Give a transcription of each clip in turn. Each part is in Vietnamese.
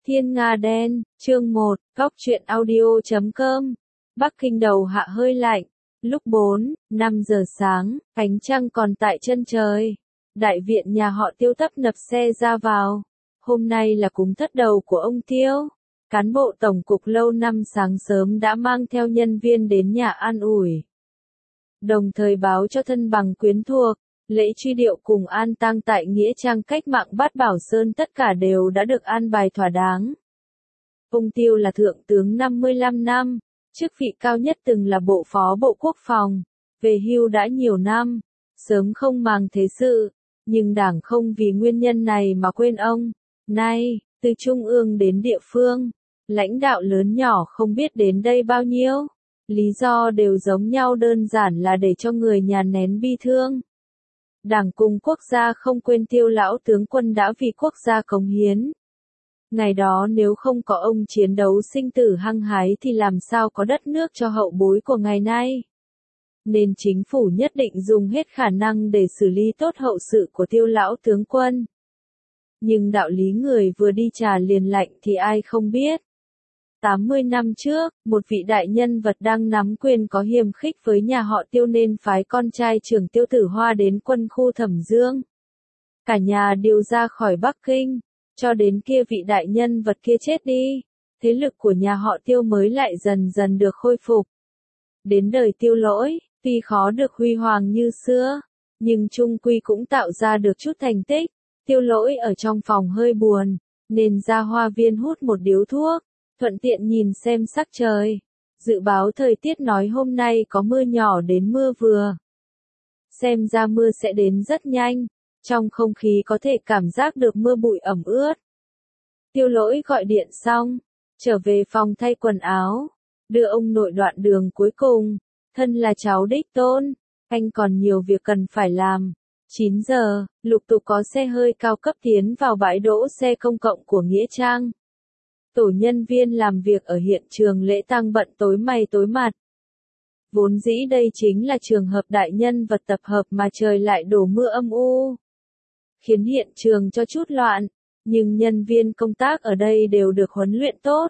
Thiên Nga Đen, chương 1, Góc truyện audio.com. Bắc Kinh đầu hạ hơi lạnh. Lúc 4-5 giờ sáng, ánh trăng còn tại chân trời. Đại viện nhà họ Tiêu tấp nập xe ra vào. Hôm nay là cúng thất đầu của ông Tiêu. Cán bộ tổng cục lâu năm sáng sớm đã mang theo nhân viên đến nhà an ủi. Đồng thời báo cho thân bằng quyến thuộc, lễ truy điệu cùng an tang tại nghĩa trang cách mạng Bát Bảo Sơn tất cả đều đã được an bài thỏa đáng. Ông Tiêu là thượng tướng 55 năm, chức vị cao nhất từng là bộ phó Bộ Quốc phòng, về hưu đã nhiều năm, sớm không màng thế sự, nhưng Đảng không vì nguyên nhân này mà quên ông. Nay, từ trung ương đến địa phương, lãnh đạo lớn nhỏ không biết đến đây bao nhiêu, lý do đều giống nhau, đơn giản là để cho người nhà nén bi thương. Đảng cùng quốc gia không quên Tiêu lão tướng quân đã vì quốc gia cống hiến. Ngày đó nếu không có ông chiến đấu sinh tử hăng hái thì làm sao có đất nước cho hậu bối của ngày nay. Nên chính phủ nhất định dùng hết khả năng để xử lý tốt hậu sự của Tiêu lão tướng quân. Nhưng đạo lý người vừa đi trà liền lạnh thì ai không biết. 80 năm trước, một vị đại nhân vật đang nắm quyền có hiềm khích với nhà họ Tiêu nên phái con trai trưởng Tiêu Tử Hoa đến quân khu Thẩm Dương. Cả nhà điều ra khỏi Bắc Kinh, cho đến kia vị đại nhân vật kia chết đi, thế lực của nhà họ Tiêu mới lại dần dần được khôi phục. Đến đời Tiêu Lỗi, tuy khó được huy hoàng như xưa, nhưng chung quy cũng tạo ra được chút thành tích. Tiêu Lỗi ở trong phòng hơi buồn, nên ra hoa viên hút một điếu thuốc, thuận tiện nhìn xem sắc trời. Dự báo thời tiết nói hôm nay có mưa nhỏ đến mưa vừa. Xem ra mưa sẽ đến rất nhanh, trong không khí có thể cảm giác được mưa bụi ẩm ướt. Tiêu Lỗi gọi điện xong, trở về phòng thay quần áo, đưa ông nội đoạn đường cuối cùng, thân là cháu đích tôn, anh còn nhiều việc cần phải làm. 9 giờ, lục tục có xe hơi cao cấp tiến vào bãi đỗ xe công cộng của Nghĩa Trang. Tổ nhân viên làm việc ở hiện trường lễ tang bận tối mày tối mặt. Vốn dĩ đây chính là trường hợp đại nhân vật tập hợp mà trời lại đổ mưa âm u, khiến hiện trường cho chút loạn, nhưng nhân viên công tác ở đây đều được huấn luyện tốt,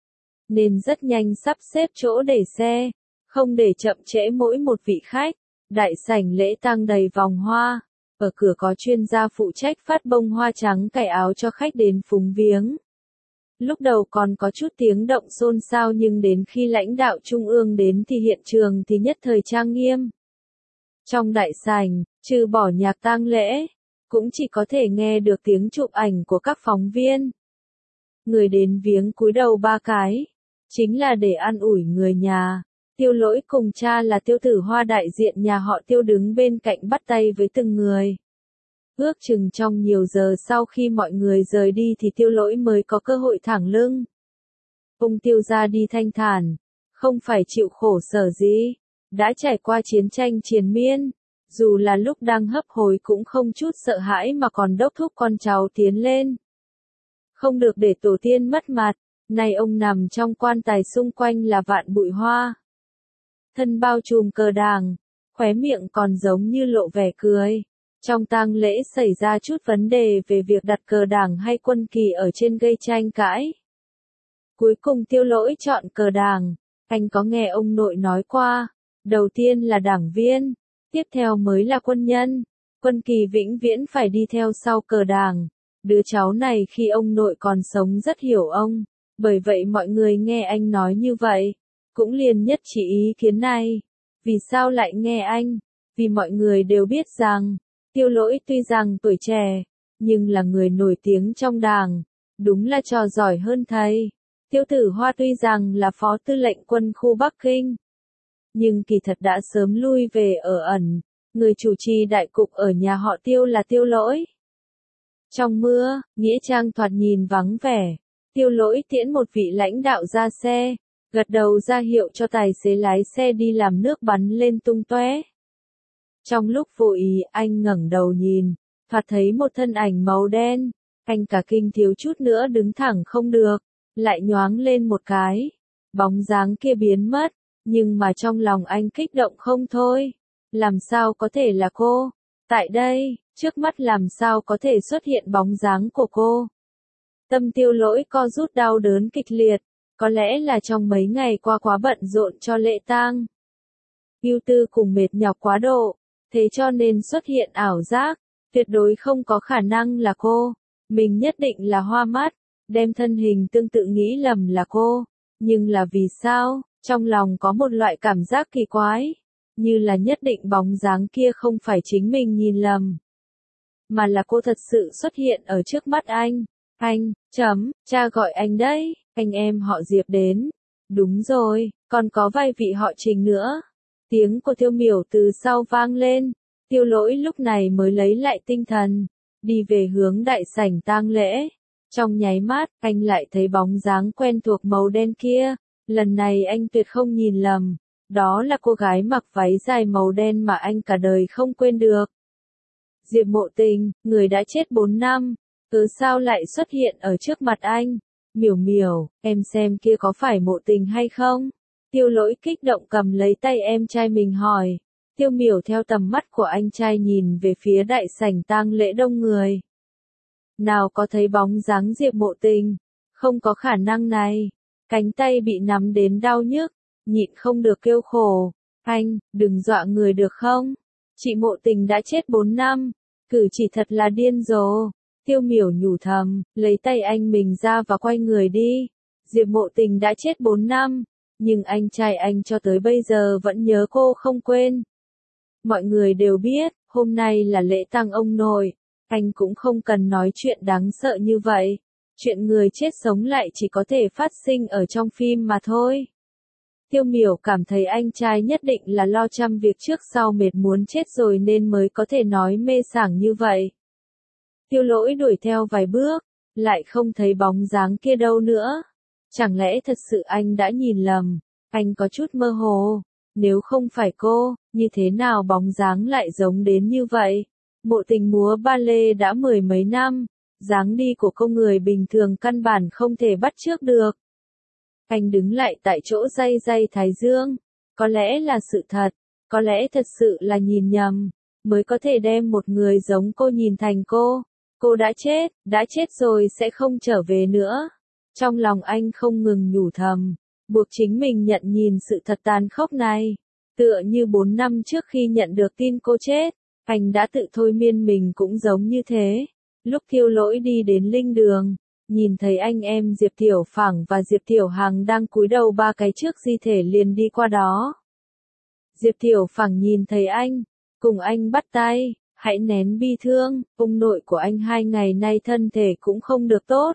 nên rất nhanh sắp xếp chỗ để xe, không để chậm trễ mỗi một vị khách. Đại sảnh lễ tang đầy vòng hoa, ở cửa có chuyên gia phụ trách phát bông hoa trắng cài áo cho khách đến phúng viếng. Lúc đầu còn có chút tiếng động xôn xao nhưng đến khi lãnh đạo trung ương đến thì hiện trường thì nhất thời trang nghiêm. Trong đại sảnh, trừ bỏ nhạc tang lễ, cũng chỉ có thể nghe được tiếng chụp ảnh của các phóng viên. Người đến viếng cúi đầu 3 cái, chính là để an ủi người nhà. Tiêu Lỗi cùng cha là Tiêu Tử Hoa đại diện nhà họ Tiêu đứng bên cạnh bắt tay với từng người. Ước chừng trong nhiều giờ sau khi mọi người rời đi thì Tiêu Lỗi mới có cơ hội thẳng lưng. Ông Tiêu ra đi thanh thản, không phải chịu khổ sở gì, đã trải qua chiến tranh triền miên, dù là lúc đang hấp hối cũng không chút sợ hãi mà còn đốc thúc con cháu tiến lên. Không được để tổ tiên mất mặt, nay ông nằm trong quan tài xung quanh là vạn bụi hoa. Thân bao trùm cờ Đảng, khóe miệng còn giống như lộ vẻ cười. Trong tang lễ xảy ra chút vấn đề về việc đặt cờ Đảng hay quân kỳ ở trên gây tranh cãi. Cuối cùng Tiêu Lỗi chọn cờ Đảng, anh có nghe ông nội nói qua, đầu tiên là đảng viên, tiếp theo mới là quân nhân, quân kỳ vĩnh viễn phải đi theo sau cờ Đảng. Đứa cháu này khi ông nội còn sống rất hiểu ông, bởi vậy mọi người nghe anh nói như vậy, cũng liền nhất trí ý kiến này. Vì sao lại nghe anh? Vì mọi người đều biết rằng, Tiêu Lỗi tuy rằng tuổi trẻ, nhưng là người nổi tiếng trong Đảng, đúng là trò giỏi hơn thầy. Tiêu Tử Hoa tuy rằng là phó tư lệnh quân khu Bắc Kinh, nhưng kỳ thật đã sớm lui về ở ẩn, người chủ trì đại cục ở nhà họ Tiêu là Tiêu Lỗi. Trong mưa, nghĩa trang thoạt nhìn vắng vẻ, Tiêu Lỗi tiễn một vị lãnh đạo ra xe, gật đầu ra hiệu cho tài xế lái xe đi làm nước bắn lên tung tóe. Trong lúc vô ý anh ngẩng đầu nhìn, thoạt thấy một thân ảnh màu đen, anh cả kinh thiếu chút nữa đứng thẳng không được, lại nhoáng lên một cái, bóng dáng kia biến mất, nhưng mà trong lòng anh kích động không thôi, làm sao có thể là cô, tại đây, trước mắt làm sao có thể xuất hiện bóng dáng của cô. Tâm Tiêu Lỗi co rút đau đớn kịch liệt, có lẽ là trong mấy ngày qua quá bận rộn cho lễ tang. Ưu tư cùng mệt nhọc quá độ, thế cho nên xuất hiện ảo giác, tuyệt đối không có khả năng là cô. Mình nhất định là hoa mắt, đem thân hình tương tự nghĩ lầm là cô. Nhưng là vì sao, trong lòng có một loại cảm giác kỳ quái, như là nhất định bóng dáng kia không phải chính mình nhìn lầm, mà là cô thật sự xuất hiện ở trước mắt anh. Anh, cha gọi anh đấy, anh em họ Diệp đến. Đúng rồi, còn có vài vị họ Trình nữa. Tiếng của Tiêu Miểu từ sau vang lên, Tiêu Lỗi lúc này mới lấy lại tinh thần, đi về hướng đại sảnh tang lễ. Trong nháy mắt, anh lại thấy bóng dáng quen thuộc màu đen kia, lần này anh tuyệt không nhìn lầm, đó là cô gái mặc váy dài màu đen mà anh cả đời không quên được. Diệp Mộ Tình, người đã chết 4 năm, cớ sao lại xuất hiện ở trước mặt anh? Miểu Miểu, em xem kia có phải Mộ Tình hay không? Tiêu Lỗi kích động cầm lấy tay em trai mình hỏi. Tiêu Miểu theo tầm mắt của anh trai nhìn về phía đại sảnh tang lễ đông người. Nào có thấy bóng dáng Diệp Mộ Tình, không có khả năng này. Cánh tay bị nắm đến đau nhức, nhịn không được kêu khổ. Anh, đừng dọa người được không? Chị Mộ Tình đã chết 4 năm, cử chỉ thật là điên rồ. Tiêu Miểu nhủ thầm, lấy tay anh mình ra và quay người đi. Diệp Mộ Tình đã chết 4 năm, nhưng anh trai anh cho tới bây giờ vẫn nhớ cô không quên. Mọi người đều biết, hôm nay là lễ tang ông nội, anh cũng không cần nói chuyện đáng sợ như vậy. Chuyện người chết sống lại chỉ có thể phát sinh ở trong phim mà thôi. Tiêu Miểu cảm thấy anh trai nhất định là lo trăm việc trước sau mệt muốn chết rồi nên mới có thể nói mê sảng như vậy. Tiêu Lỗi đuổi theo vài bước, lại không thấy bóng dáng kia đâu nữa. Chẳng lẽ thật sự anh đã nhìn lầm? Anh có chút mơ hồ. Nếu không phải cô, như thế nào bóng dáng lại giống đến như vậy? Mộ Tình múa ba lê đã 10 mấy năm, dáng đi của cô người bình thường căn bản không thể bắt chước được. Anh đứng lại tại chỗ day day thái dương. Có lẽ là sự thật, có lẽ thật sự là nhìn nhầm, mới có thể đem một người giống cô nhìn thành cô. Cô đã chết rồi sẽ không trở về nữa. Trong lòng anh không ngừng nhủ thầm, buộc chính mình nhận nhìn sự thật tàn khốc này. Tựa như 4 năm trước khi nhận được tin cô chết, anh đã tự thôi miên mình cũng giống như thế. Lúc Tiêu Lỗi đi đến linh đường, nhìn thấy anh em Diệp Tiểu Phẳng và Diệp Tiểu Hằng đang cúi đầu ba cái trước di thể liền đi qua đó. Diệp Tiểu Phẳng nhìn thấy anh, cùng anh bắt tay, hãy nén bi thương, ông nội của anh 2 ngày nay thân thể cũng không được tốt.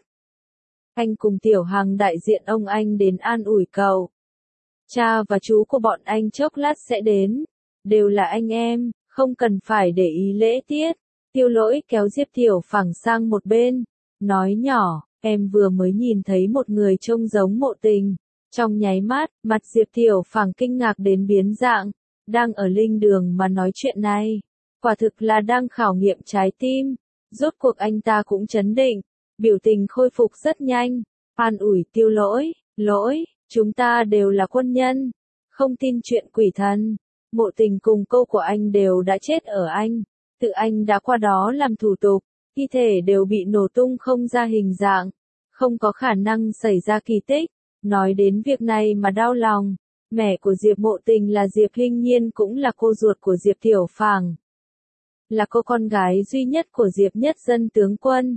Anh cùng Tiểu Hằng đại diện ông anh đến an ủi cậu. Cha và chú của bọn anh chốc lát sẽ đến, đều là anh em, không cần phải để ý lễ tiết. Tiêu Lỗi kéo Diệp Tiểu Phẳng sang một bên, nói nhỏ, em vừa mới nhìn thấy một người trông giống Mộ Tình. Trong nháy mắt, mặt Diệp Tiểu Phẳng kinh ngạc đến biến dạng, đang ở linh đường mà nói chuyện này. Quả thực là đang khảo nghiệm trái tim. Rốt cuộc anh ta cũng trấn định, biểu tình khôi phục rất nhanh, an ủi Tiêu Lỗi, chúng ta đều là quân nhân, không tin chuyện quỷ thần. Mộ Tình cùng cô của anh đều đã chết ở anh, tự anh đã qua đó làm thủ tục, thi thể đều bị nổ tung không ra hình dạng, không có khả năng xảy ra kỳ tích. Nói đến việc này mà đau lòng, mẹ của Diệp Mộ Tình là Diệp Hinh Nhiên cũng là cô ruột của Diệp Tiểu Phẳng, là cô con gái duy nhất của Diệp Nhất Dân tướng quân.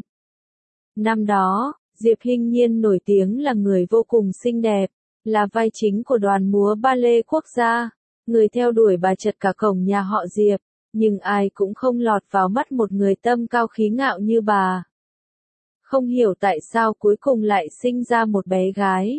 Năm đó, Diệp Hinh Nhiên nổi tiếng là người vô cùng xinh đẹp, là vai chính của đoàn múa ba lê quốc gia, người theo đuổi bà chật cả cổng nhà họ Diệp, nhưng ai cũng không lọt vào mắt một người tâm cao khí ngạo như bà. Không hiểu tại sao cuối cùng lại sinh ra một bé gái.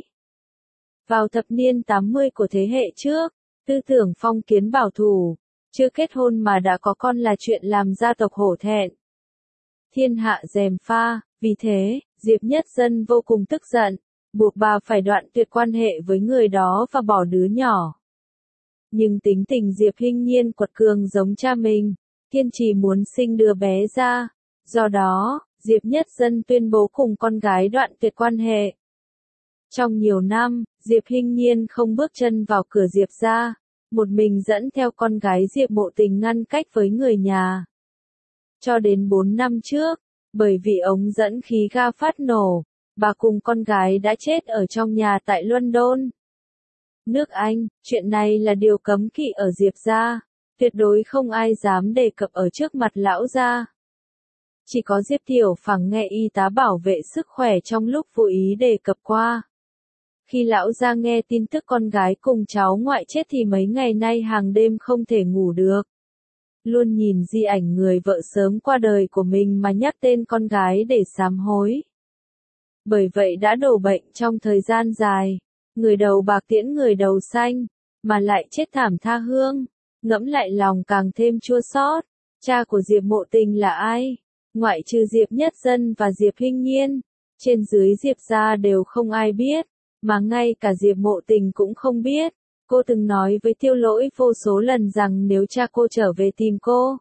Vào thập niên 80 của thế hệ trước, tư tưởng phong kiến bảo thủ, chưa kết hôn mà đã có con là chuyện làm gia tộc hổ thẹn. Thiên hạ gièm pha, vì thế, Diệp Nhất Dân vô cùng tức giận, buộc bà phải đoạn tuyệt quan hệ với người đó và bỏ đứa nhỏ. Nhưng tính tình Diệp Hinh Nhiên quật cường giống cha mình, kiên trì muốn sinh đứa bé ra, do đó, Diệp Nhất Dân tuyên bố cùng con gái đoạn tuyệt quan hệ. Trong nhiều năm, Diệp Hinh Nhiên không bước chân vào cửa Diệp gia, một mình dẫn theo con gái Diệp Mộ Tình ngăn cách với người nhà. Cho đến 4 năm trước, Bởi vì ống dẫn khí ga phát nổ, bà cùng con gái đã chết ở trong nhà tại London, nước Anh. Chuyện này là điều cấm kỵ ở Diệp gia, tuyệt đối không ai dám đề cập ở trước mặt lão gia. Chỉ có Diệp Tiểu Phẳng nghe y tá bảo vệ sức khỏe trong lúc vô ý đề cập qua. Khi lão gia nghe tin tức con gái cùng cháu ngoại chết thì mấy ngày nay hàng đêm không thể ngủ được. Luôn nhìn di ảnh người vợ sớm qua đời của mình mà nhắc tên con gái để sám hối. Bởi vậy đã đổ bệnh trong thời gian dài, người đầu bạc tiễn người đầu xanh, mà lại chết thảm tha hương. Ngẫm lại lòng càng thêm chua xót. Cha của Diệp Mộ Tình là ai? Ngoại trừ Diệp Nhất Dân và Diệp Hinh Nhiên, trên dưới Diệp gia đều không ai biết, mà ngay cả Diệp Mộ Tình cũng không biết. Cô từng nói với Tiêu Lỗi vô số lần rằng nếu cha cô trở về tìm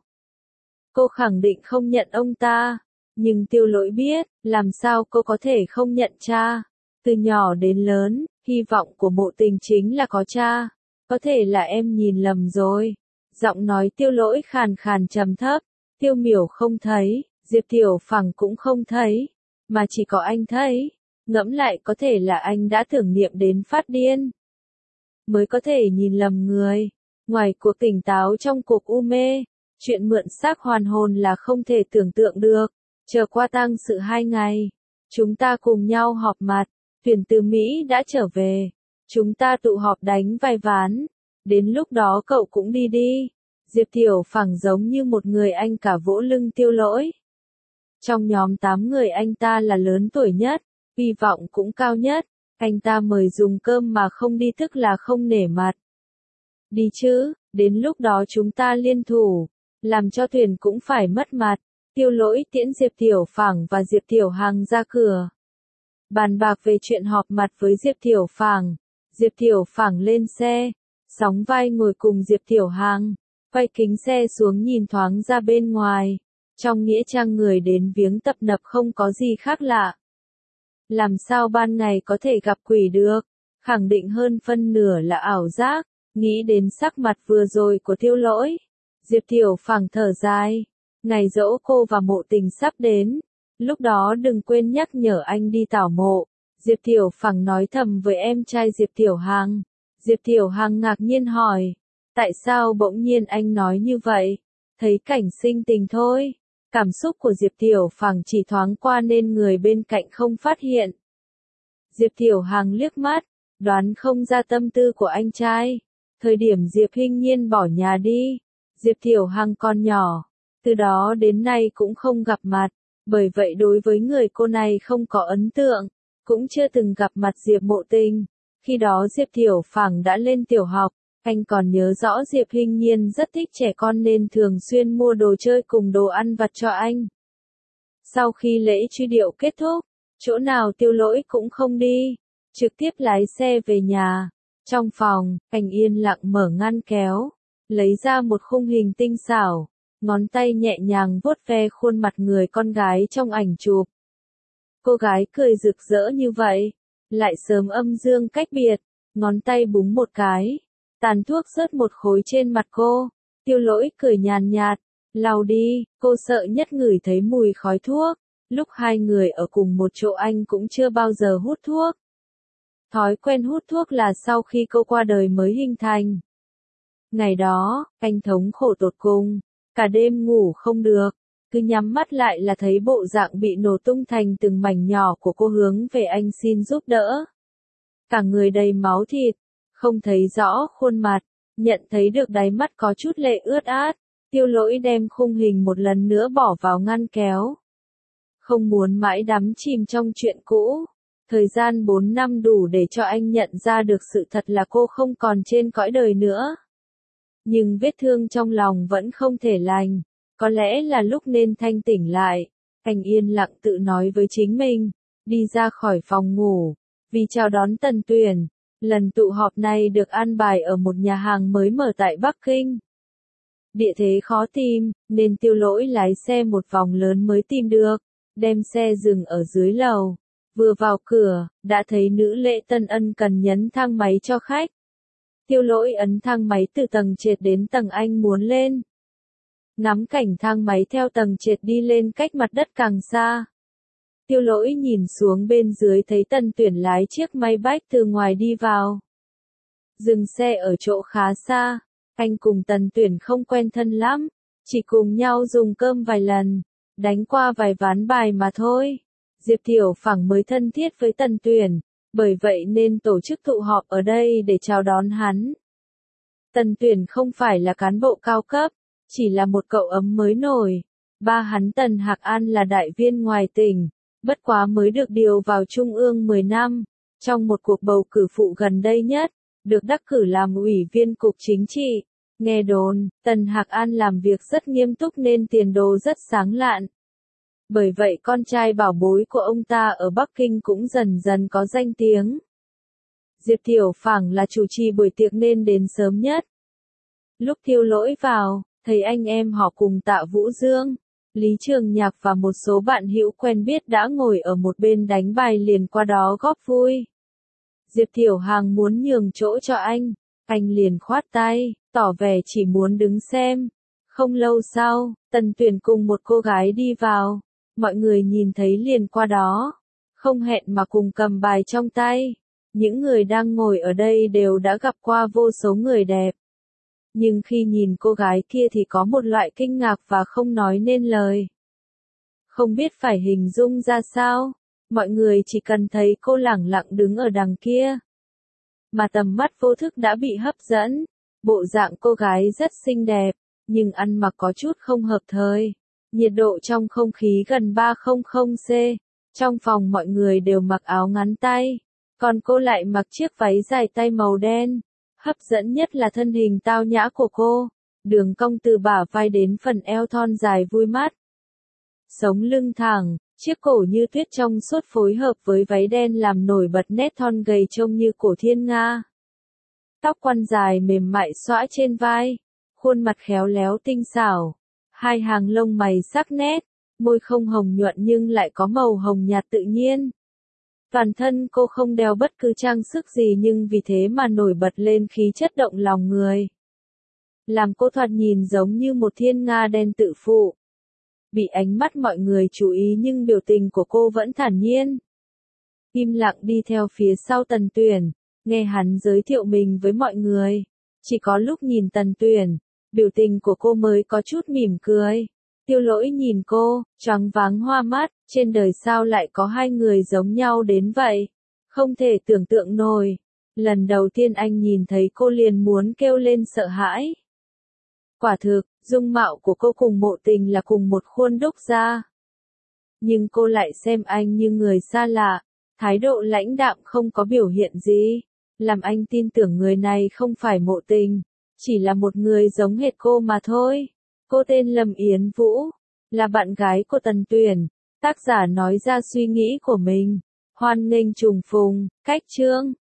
cô khẳng định không nhận ông ta. Nhưng Tiêu Lỗi biết, làm sao cô có thể không nhận cha. Từ nhỏ đến lớn, hy vọng của Mộ Tình chính là có cha. Có thể là em nhìn lầm rồi. Giọng nói Tiêu Lỗi khàn khàn trầm thấp. Tiêu Miểu không thấy, Diệp Tiểu Phẳng cũng không thấy, mà chỉ có anh thấy. Ngẫm lại có thể là anh đã tưởng niệm đến phát điên, mới có thể nhìn lầm người. Ngoài cuộc tỉnh táo trong cuộc u mê, chuyện mượn xác hoàn hồn là không thể tưởng tượng được. Chờ qua tang sự 2 ngày, chúng ta cùng nhau họp mặt. Tuyển từ Mỹ đã trở về, chúng ta tụ họp đánh vài ván. Đến lúc đó cậu cũng đi đi. Diệp Tiểu Phẳng giống như một người anh cả vỗ lưng Tiêu Lỗi. Trong nhóm 8 người anh ta là lớn tuổi nhất, hy vọng cũng cao nhất. Anh ta mời dùng cơm mà không đi tức là không nể mặt. Đi chứ, đến lúc đó chúng ta liên thủ, làm cho Thuyền cũng phải mất mặt. Tiêu Lỗi tiễn Diệp Tiểu Phẳng và Diệp Tiểu Hằng ra cửa. Bàn bạc về chuyện họp mặt với Diệp Tiểu Phẳng. Diệp Tiểu Phẳng lên xe, sóng vai ngồi cùng Diệp Tiểu Hằng, quay kính xe xuống nhìn thoáng ra bên ngoài. Trong nghĩa trang người đến viếng tập nập không có gì khác lạ. Làm sao ban ngày có thể gặp quỷ được? Khẳng định hơn phân nửa là ảo giác. Nghĩ đến sắc mặt vừa rồi của Tiêu Lỗi, Diệp Tiểu Phẳng thở dài. Ngày giỗ cô và Mộ Tình sắp đến, lúc đó đừng quên nhắc nhở anh đi tảo mộ. Diệp Tiểu Phẳng nói thầm với em trai Diệp Tiểu Hằng. Diệp Tiểu Hằng ngạc nhiên hỏi, tại sao bỗng nhiên anh nói như vậy? Thấy cảnh sinh tình thôi. Cảm xúc của Diệp Tiểu Phẳng chỉ thoáng qua nên người bên cạnh không phát hiện. Diệp Tiểu Hằng liếc mắt, đoán không ra tâm tư của anh trai. Thời điểm Diệp Hinh Nhiên bỏ nhà đi, Diệp Tiểu Hằng còn nhỏ, từ đó đến nay cũng không gặp mặt, bởi vậy đối với người cô này không có ấn tượng, cũng chưa từng gặp mặt Diệp Mộ Tình. Khi đó Diệp Tiểu Phẳng đã lên tiểu học, anh còn nhớ rõ Diệp Hinh Nhiên rất thích trẻ con nên thường xuyên mua đồ chơi cùng đồ ăn vặt cho anh. Sau khi lễ truy điệu kết thúc, chỗ nào Tiêu Lỗi cũng không đi, trực tiếp lái xe về nhà. Trong phòng, anh yên lặng mở ngăn kéo, lấy ra một khung hình tinh xảo, ngón tay nhẹ nhàng vuốt ve khuôn mặt người con gái trong ảnh chụp. Cô gái cười rực rỡ như vậy, lại sớm âm dương cách biệt, ngón tay búng một cái, tàn thuốc rớt một khối trên mặt cô. Tiêu Lỗi cười nhàn nhạt, lau đi. Cô sợ nhất ngửi thấy mùi khói thuốc. Lúc hai người ở cùng một chỗ anh cũng chưa bao giờ hút thuốc. Thói quen hút thuốc là sau khi cô qua đời mới hình thành. Ngày đó, anh thống khổ tột cùng, cả đêm ngủ không được, cứ nhắm mắt lại là thấy bộ dạng bị nổ tung thành từng mảnh nhỏ của cô hướng về anh xin giúp đỡ. Cả người đầy máu thịt, không thấy rõ khuôn mặt, nhận thấy được đáy mắt có chút lệ ướt át. Tiêu Lỗi đem khung hình một lần nữa bỏ vào ngăn kéo. Không muốn mãi đắm chìm trong chuyện cũ. Thời gian 4 năm đủ để cho anh nhận ra được sự thật là cô không còn trên cõi đời nữa. Nhưng vết thương trong lòng vẫn không thể lành. Có lẽ là lúc nên thanh tỉnh lại. Anh yên lặng tự nói với chính mình. Đi ra khỏi phòng ngủ. Vì chào đón Tần Tuyển. Lần tụ họp này được an bài ở một nhà hàng mới mở tại Bắc Kinh. Địa thế khó tìm, nên Tiêu Lỗi lái xe một vòng lớn mới tìm được. Đem xe dừng ở dưới lầu. Vừa vào cửa, đã thấy nữ lễ tân ân cần nhấn thang máy cho khách. Tiêu Lỗi ấn thang máy từ tầng trệt đến tầng anh muốn lên. ngắm cảnh thang máy theo tầng trệt đi lên cách mặt đất càng xa. Tiêu Lỗi nhìn xuống bên dưới thấy Tần Tuyển lái chiếc Maybach từ ngoài đi vào. Dừng xe ở chỗ khá xa, anh cùng Tần Tuyển không quen thân lắm, chỉ cùng nhau dùng cơm vài lần, đánh qua vài ván bài mà thôi. Diệp Thiều Phẳng mới thân thiết với Tần Tuyển, bởi vậy nên tổ chức tụ họp ở đây để chào đón hắn. Tần Tuyển không phải là cán bộ cao cấp, chỉ là một cậu ấm mới nổi. Ba hắn Tần Hạc An là đại viên ngoài tỉnh, bất quá mới được điều vào Trung ương 10 năm. Trong một cuộc bầu cử phụ gần đây nhất, được đắc cử làm ủy viên cục chính trị. Nghe đồn, Tần Hạc An làm việc rất nghiêm túc nên tiền đồ rất sáng lạn. Bởi vậy con trai bảo bối của ông ta ở Bắc Kinh cũng dần dần có danh tiếng. Diệp Thiều Phẳng là chủ trì buổi tiệc nên đến sớm nhất. Lúc Tiêu Lỗi vào, thấy anh em họ cùng Tạ Vũ Dương, Lý Trường Nhạc và một số bạn hữu quen biết đã ngồi ở một bên đánh bài liền qua đó góp vui. Diệp Thiều Hằng muốn nhường chỗ cho anh liền khoát tay, tỏ vẻ chỉ muốn đứng xem. Không lâu sau, Tần Tuyển cùng một cô gái đi vào, mọi người nhìn thấy liền qua đó, không hẹn mà cùng cầm bài trong tay. Những người đang ngồi ở đây đều đã gặp qua vô số người đẹp. Nhưng khi nhìn cô gái kia thì có một loại kinh ngạc và không nói nên lời. Không biết phải hình dung ra sao, mọi người chỉ cần thấy cô lẳng lặng đứng ở đằng kia, mà tầm mắt vô thức đã bị hấp dẫn. Bộ dạng cô gái rất xinh đẹp, nhưng ăn mặc có chút không hợp thời. Nhiệt độ trong không khí gần 300°C, trong phòng mọi người đều mặc áo ngắn tay, còn cô lại mặc chiếc váy dài tay màu đen. Hấp dẫn nhất là thân hình tao nhã của cô, đường cong từ bả vai đến phần eo thon dài vui mắt. Sống lưng thẳng, chiếc cổ như tuyết trong suốt phối hợp với váy đen làm nổi bật nét thon gầy trông như cổ thiên nga. Tóc quăn dài mềm mại xõa trên vai, khuôn mặt khéo léo tinh xảo, hai hàng lông mày sắc nét, môi không hồng nhuận nhưng lại có màu hồng nhạt tự nhiên. Toàn thân cô không đeo bất cứ trang sức gì nhưng vì thế mà nổi bật lên khí chất động lòng người. Làm cô thoạt nhìn giống như một thiên nga đen tự phụ. Bị ánh mắt mọi người chú ý nhưng biểu tình của cô vẫn thản nhiên. Im lặng đi theo phía sau Tần Tuyển, nghe hắn giới thiệu mình với mọi người. Chỉ có lúc nhìn Tần Tuyển, biểu tình của cô mới có chút mỉm cười. Tiêu Lỗi nhìn cô, choáng váng hoa mắt, trên đời sao lại có hai người giống nhau đến vậy? Không thể tưởng tượng nổi. Lần đầu tiên anh nhìn thấy cô liền muốn kêu lên sợ hãi. Quả thực, dung mạo của cô cùng Mộ Tình là cùng một khuôn đúc ra. Nhưng cô lại xem anh như người xa lạ, thái độ lãnh đạm không có biểu hiện gì, làm anh tin tưởng người này không phải Mộ Tình, chỉ là một người giống hệt cô mà thôi. Cô tên Lâm Yến Vũ, là bạn gái của Tần Tuyển. Tác giả nói ra suy nghĩ của mình. Hoan nghênh trùng phùng, cách chương.